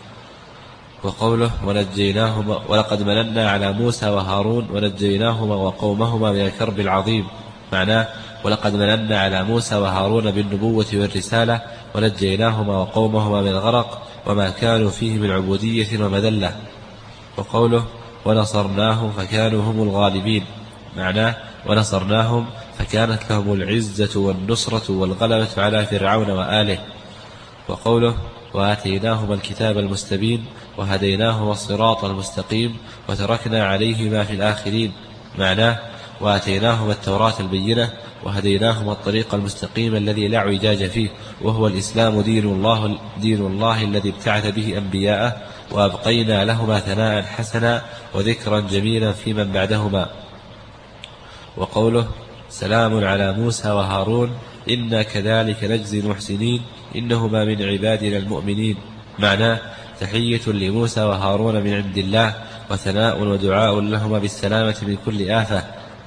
وقوله ونجيناهما ولقد مننا على موسى وهارون ونجيناهما وقومهما من الكرب العظيم، معناه ولقد مننا على موسى وهارون بالنبوة والرسالة ونجيناهما وقومهما من الغرق وما كانوا فيه من عبودية ومذلة. وقوله ونصرناهم فكانوا هم الغالبين، معناه ونصرناهم فكانت لهم العزة والنصرة والغلبة على فرعون وآله. وقوله وآتيناهما الكتاب المستبين وهديناهما الصراط المستقيم وتركنا عليهما في الآخرين، معناه وآتيناهما التوراة البينة وهديناهما الطريق المستقيم الذي لا اعوجاج فيه، وهو الإسلام دين الله الذي ابتعث به أنبياءه، وأبقينا لهما ثناء حسنا وذكرا جميلا في من بعدهما. وقوله سلام على موسى وهارون إنا كذلك نجزي المحسنين إنهما من عبادنا المؤمنين، معناه تحية لموسى وهارون من عند الله وثناء ودعاء لهما بالسلامة من كل آفة،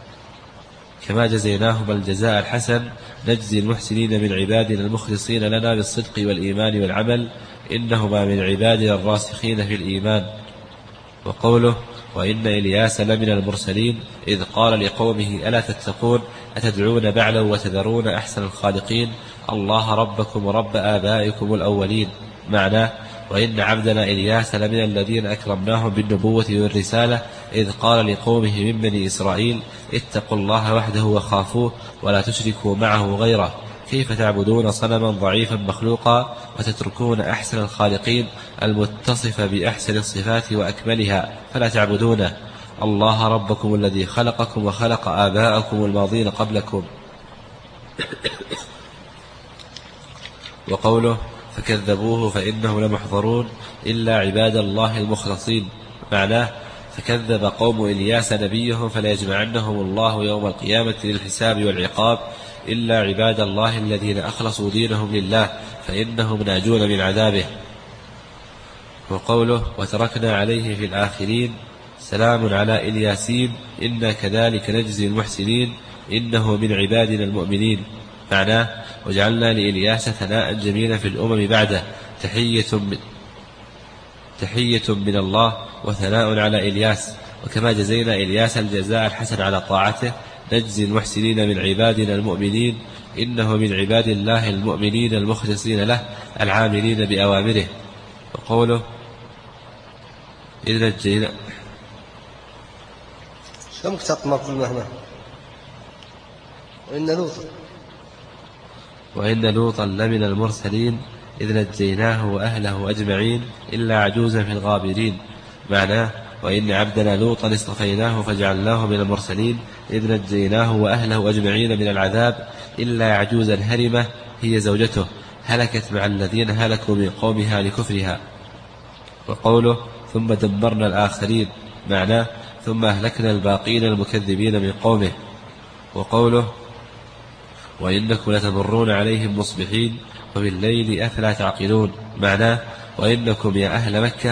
كما جزيناهما الجزاء الحسن نجزي المحسنين من عبادنا المخلصين لنا بالصدق والإيمان والعمل إنهما من عبادنا الراسخين في الإيمان. وقوله وإن إلياس لمن المرسلين إذ قال لقومه ألا تتقون أتدعون بعلا وتذرون أحسن الخالقين الله ربكم ورب آبائكم الأولين، معناه وإن عبدنا إلياس لمن الذين أكرمناهم بالنبوة والرسالة إذ قال لقومه من بني إسرائيل اتقوا الله وحده وخافوه ولا تشركوا معه غيره كيف تعبدون صنما ضعيفا مخلوقا وتتركون أحسن الخالقين المتصف بأحسن الصفات وأكملها فلا تعبدونه الله ربكم الذي خلقكم وخلق آباءكم الماضين قبلكم. وقوله فكذبوه فإنه لمحضرون إلا عباد الله المخلصين، معناه فكذب قوم إلياس نبيهم فلا يجمعنهم الله يوم القيامة للحساب والعقاب إلا عباد الله الذين أخلصوا دينهم لله فإنهم ناجون من عذابه. وقوله وتركنا عليه في الآخرين سلام على إلياسين إنا كذلك نجزي المحسنين إنه من عبادنا المؤمنين، معناه وجعلنا لإلياس ثناء جميلا في الأمم بعده تحية من الله وثناء على إلياس، وكما جزينا إلياس الجزاء الحسن على طاعته نجزي المحسنين من عبادنا المؤمنين إنه من عباد الله المؤمنين المخلصين له العاملين بأوامره. وقوله إذ نجينا شمك تقمر كل مهما وإن لوطا لمن المرسلين إذ نجيناه وأهله أجمعين إلا عجوزا في الغابرين، معناه وإن عبدنا لوطا اصطفيناه فجعلناه من المرسلين إذ نجيناه وأهله أجمعين من العذاب إلا عجوزا هرمة هي زوجته هلكت مع الذين هلكوا من قومها لكفرها. وقوله ثم دمرنا الآخرين، معناه ثم أهلكنا الباقين المكذبين من قومه. وقوله وإنكم لتمرون عليهم مصبحين وبالليل أفلا تعقلون، معناه وإنكم يا أهل مكة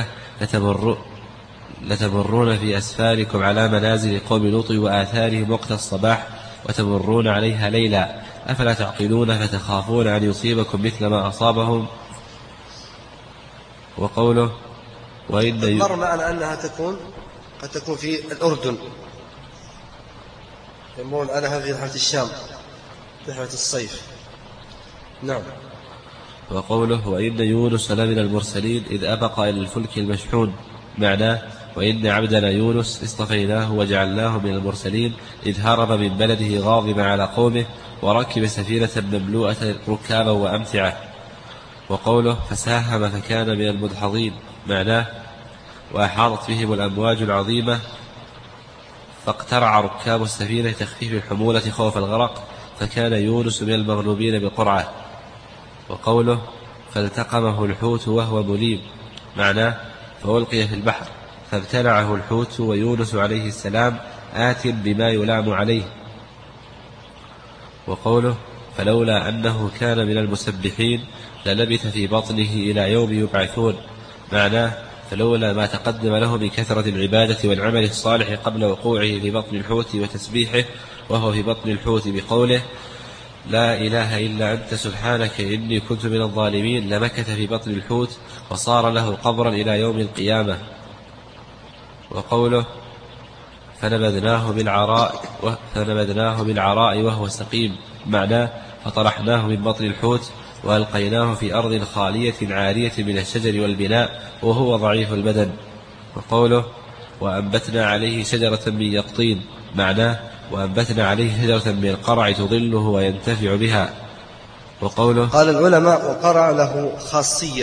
لتمرون في أسفاركم على منازل قوم لوط وآثارهم وقت الصباح وتمرون عليها ليلا أفلا تعقلون فتخافون أن يصيبكم مثل ما أصابهم. وقوله وإن مر معنا أنها قد تكون في الأردن، يمرون أنها في رحلة الشام رحلة الصيف. نعم. وقوله وإن يونس لمن المرسلين إذ أبق إلى الفلك المشحون، معناه وإن عبدنا يونس اصطفيناه وجعلناه من المرسلين إذ هرب من بلده غاضبا على قومه وركب سفينة مملوءة ركابا وأمتعة. وقوله فساهم فكان من المدحضين، معناه وأحاطت بهم الأمواج العظيمة فاقترع ركاب السفينة تخفيف الحمولة خوف الغرق فكان يونس من المغلوبين بقرعة. وقوله فالتقمه الحوت وهو مليم، معناه فألقي في البحر فابتلعه الحوت ويونس عليه السلام آت بما يلام عليه. وقوله فلولا أنه كان من المسبحين للبث في بطنه إلى يوم يبعثون. معناه فلولا ما تقدم له من كثرة العبادة والعمل الصالح قبل وقوعه في بطن الحوت وتسبيحه وهو في بطن الحوت بقوله لا إله إلا أنت سبحانك إني كنت من الظالمين لمكث في بطن الحوت وصار له قبرا إلى يوم القيامة. وقوله فنبذناه بالعراء وهو سقيم. معناه فطرحناه من بطن الحوت وألقيناه في أرض خالية عارية من الشجر والبناء وهو ضعيف البدن. وقوله وأنبتنا عليه شجرة من يقطين. معناه وأنبتنا عليه شجرة من القرع تظله وينتفع بها. وقوله قال العلماء وقرع له خاصية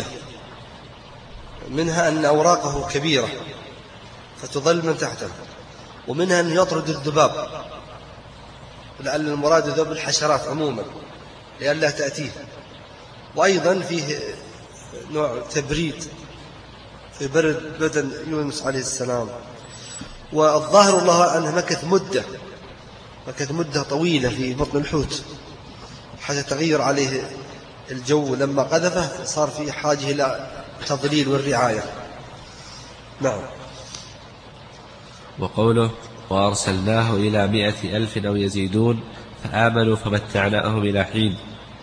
منها أن أوراقه كبيرة فتظل من تحته، ومنها أن يطرد الذباب لأن المراد ذب الحشرات عموما لئلا تأتيه، وأيضا فيه نوع تبريد في برد بدن يونس عليه السلام. والظاهر الله أنه مكث مدة طويلة في بطن الحوت حتى تغير عليه الجو لما قذفه صار في حاجة إلى التضليل والرعاية. نعم. وقوله وأرسلناه إلى 100,000 أو يزيدون فآمنوا فمتعناهم إلى حين.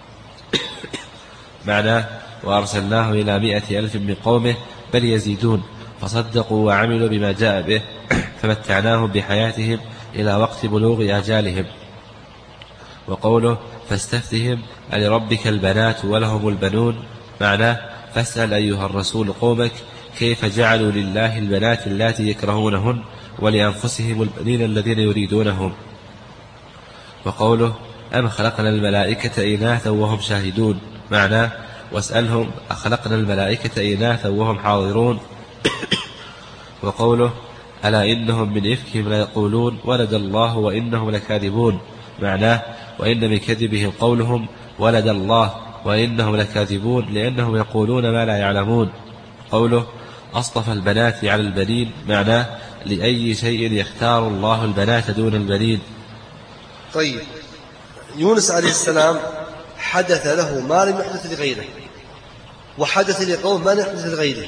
معناه وأرسلناه إلى 100,000 من قومه بل يزيدون فصدقوا وعملوا بما جاء به فمتعناهم بحياتهم إلى وقت بلوغ آجالهم. وقوله فاستفتهم ألربك البنات ولهم البنون. معناه فاسأل أيها الرسول قومك كيف جعلوا لله البنات اللاتي يكرهونهن ولأنفسهم البنين الذين يريدونهم. وقوله أم خلقنا الملائكة إناثا وهم شاهدون. معناه واسألهم أخلقنا الملائكة إناثا وهم حاضرون. وقوله ألا إنهم من إفكهم ليقولون ولد الله وإنهم لكاذبون. معناه وإن من كذبهم قولهم ولد الله وإنهم لكاذبون لأنهم يقولون ما لا يعلمون. قوله أصطفى البنات على البنين. معناه لأي شيء يختار الله البنات دون البنين. طيب يونس عليه السلام حدث له ما لم يحدث لغيره وحدث لقوم ما لم يحدث لغيره.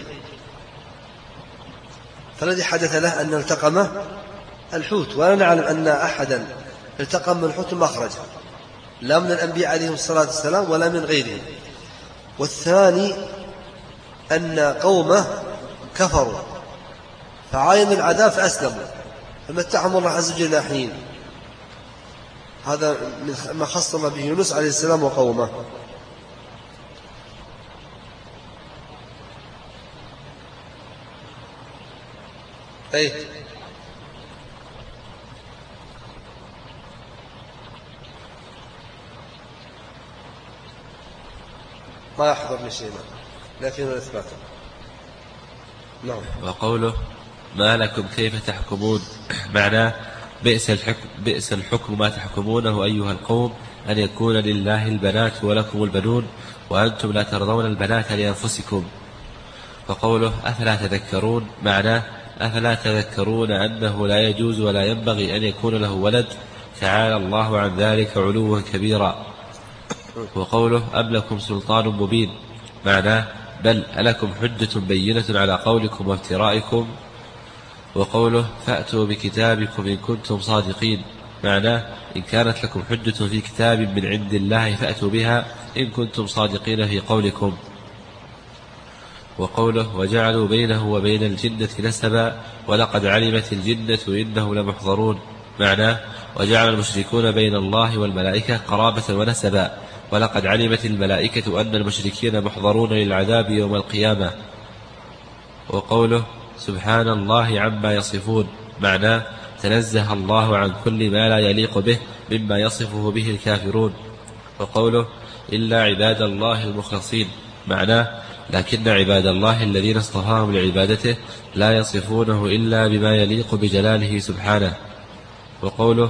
فالذي حدث له أن التقمه الحوت، ولا نعلم أن أحدا التقم من الحوت مخرج لا من الأنبياء عليهم الصلاة والسلام ولا من غيرهم. والثاني أن قومه كفروا فعاينوا العذاب فأسلموا فمتعهم الله عز وجل حين. هذا ما خص الله به يونس عليه السلام وقومه. أي ما يحضر لشيء لكن الإثبات. نعم. وقوله ما لكم كيف تحكمون. معناه بئس الحكم ما تحكمونه أيها القوم أن يكون لله البنات ولكم البنون وأنتم لا ترضون البنات لأنفسكم. وقوله أفلا تذكرون. معناه أفلا تذكرون أنه لا يجوز ولا ينبغي أن يكون له ولد تعالى الله عن ذلك علوا كبيرا. وقوله أم لكم سلطان مبين. معناه بل ألكم حجة بينة على قولكم وافترائكم. وقوله فأتوا بكتابكم إن كنتم صادقين. معناه إن كانت لكم حجة في كتاب من عند الله فأتوا بها إن كنتم صادقين في قولكم. وقوله وجعلوا بينه وبين الجنة نسبا ولقد علمت الجنة إنه لمحضرون. معناه وجعل المشركون بين الله والملائكة قرابة ونسبا ولقد علمت الملائكة أن المشركين محضرون للعذاب يوم القيامة. وقوله سبحان الله عما يصفون. معناه تنزه الله عن كل ما لا يليق به مما يصفه به الكافرون. وقوله إلا عباد الله المخلصين. معناه لكن عباد الله الذين اصطفاهم لعبادته لا يصفونه إلا بما يليق بجلاله سبحانه. وقوله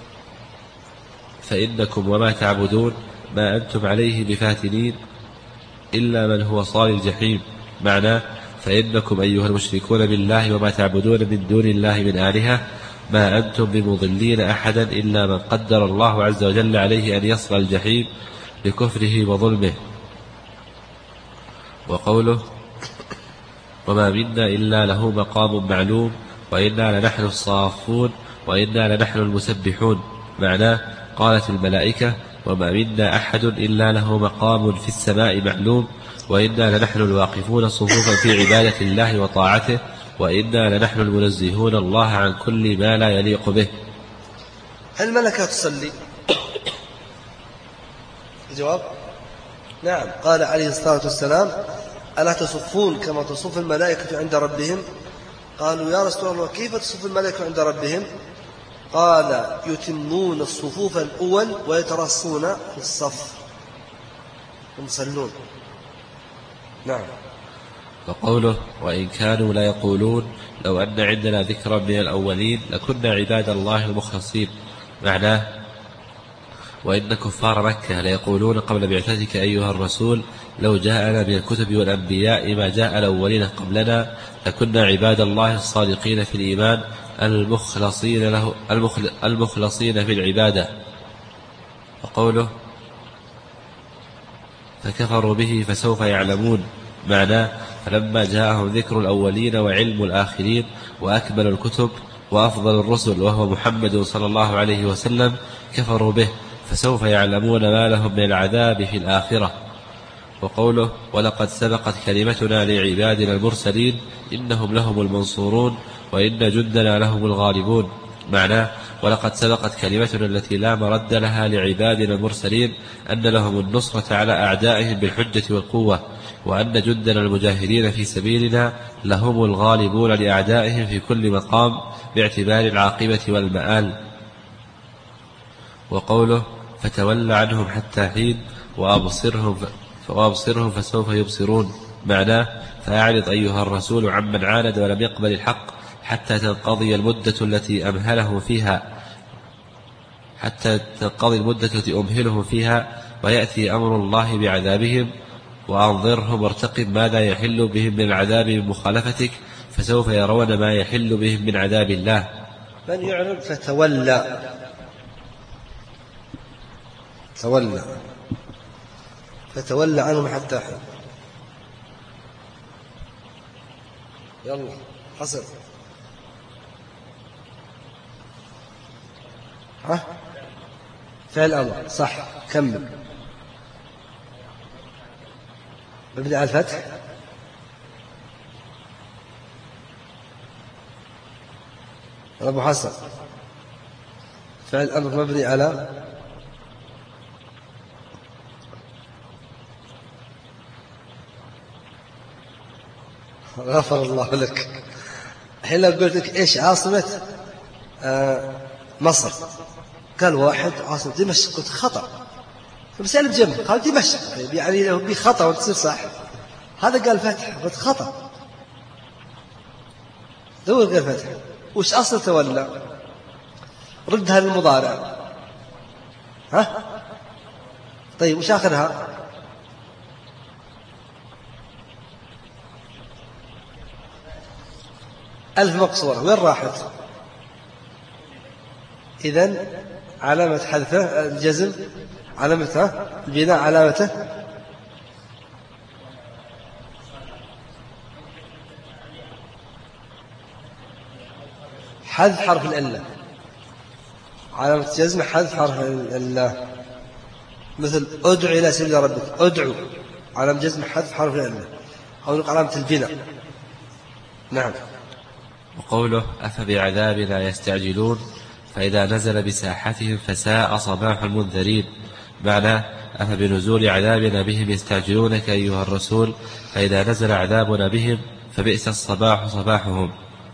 فإنكم وما تعبدون ما أنتم عليه بفاتنين إلا من هو صال الجحيم. معناه فإنكم أيها المشركون بالله وما تعبدون من دون الله من آلهة ما أنتم بمضلين أحدا إلا من قدر الله عز وجل عليه أن يصل الجحيم لكفره وظلمه. وقوله وما منا إلا له مقام معلوم وإنا لنحن الصافون وإنا لنحن المسبحون. معناه قالت الملائكة وما منا أحد إلا له مقام في السماء معلوم وإنا لنحن الواقفون صفوفا في عبادة الله وطاعته وإنا لنحن المنزهون الله عن كل ما لا يليق به. هل الملكة تصلي؟ الجواب نعم. قال عليه الصلاة والسلام ألا تصفون كما تصف الملائكة عند ربهم؟ قالوا يا رسول الله كيف تصف الملائكة عند ربهم؟ قال يتمون الصفوف الأول ويترصون في الصف ويصلون. نعم. وقوله وإن كانوا لا يقولون لو أن عندنا ذكرا من الأولين لكنا عباد الله المخلصين. معناه وإن كفار مكة ليقولون قبل بعثتك أيها الرسول لو جاءنا من الكتب والأنبياء ما جاء الأولين قبلنا لكنا عباد الله الصادقين في الإيمان المخلصين في العبادة. وقوله فكفروا به فسوف يعلمون. معناه فلما جاءهم ذكر الأولين وعلم الآخرين وأكمل الكتب وأفضل الرسل وهو محمد صلى الله عليه وسلم كفروا به فسوف يعلمون ما لهم من العذاب في الآخرة. وقوله ولقد سبقت كلمتنا لعبادنا المرسلين إنهم لهم المنصورون وإن جندنا لهم الغالبون. معناه ولقد سبقت كلمتنا التي لا مرد لها لعبادنا المرسلين أن لهم النصرة على أعدائهم بالحجة والقوة وأن جندنا المجاهدين في سبيلنا لهم الغالبون لأعدائهم في كل مقام باعتبار العاقبة والمآل. وقوله فتول عنهم حتى حين وأبصرهم فسوف يبصرون. معناه فأعرض أيها الرسول عمن عاند ولم يقبل الحق حتى تنقضي المدة التي أمهلهم فيها ويأتي أمر الله بعذابهم وأنظرهم وارتقب ماذا يحل بهم من العذاب من مخالفتك فسوف يرون ما يحل بهم من عذاب الله. من يعرض فتولى عنهم حتى حين. يلا حسن فعل أمر صح. كمل. مبني على الفتح أبو حسن. فعل أمر مبني على غفر الله لك. الحين لو قلت لك إيش عاصمة مصر قال واحد عاصمة دمشق قلت خطأ فمسألة بجنب قال دمشق يعني لو بخطأ وتصير صح. هذا قال فتح قلت خطأ دور قال فتح. وش أصل تولى؟ ردها للمضارع. طيب وش آخرها؟ ألف مقصورة وين راحت؟ إذن علامة حذفه الجزم علامته البناء علامته حذف حرف الإلا. علامة جزم حذف حرف الإلا مثل ادعو إلى سبيل ربك ادعو علامة جزم حذف حرف الإلا أو علامة البناء. نعم. وقوله أفبعذابنا يستعجلون فإذا نزل بساحتهم فساء صباح المنذرين. معناه أفبنزول عذابنا بهم يستعجلونك أيها الرسول فإذا نزل عذابنا بهم فبئس الصباح صباحهم.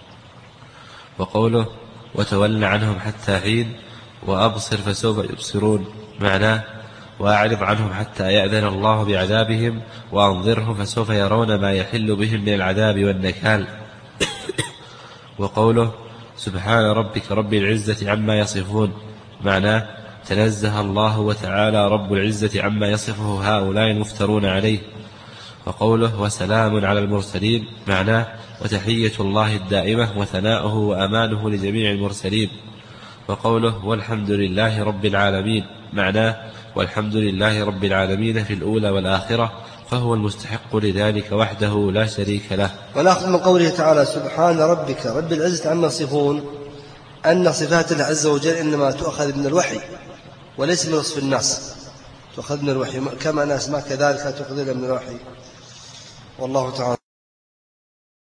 وقوله وتول عنهم حتى حين وأبصر فسوف يبصرون. معناه وأعرض عنهم حتى يأذن الله بعذابهم وأنظرهم فسوف يرون ما يحل بهم من العذاب والنكال. وقوله سبحان ربك رب العزة عما يصفون. معناه تنزه الله وتعالى رب العزة عما يصفه هؤلاء المفترون عليه. وقوله وسلام على المرسلين معناه وتحية الله الدائمة وثناؤه وأمانه لجميع المرسلين. وقوله والحمد لله رب العالمين معناه والحمد لله رب العالمين في الأولى والآخرة، فهو المستحق لذلك وحده لا شريك له. والآخر من قوله تعالى سبحان ربك رب العزة عما يصفون، أن صفات الله عز وجل إنما تؤخذ من الوحي وليس من وصف الناس، تؤخذ من الوحي كما أن أسماء كذلك تؤخذ من الوحي. والله تعالى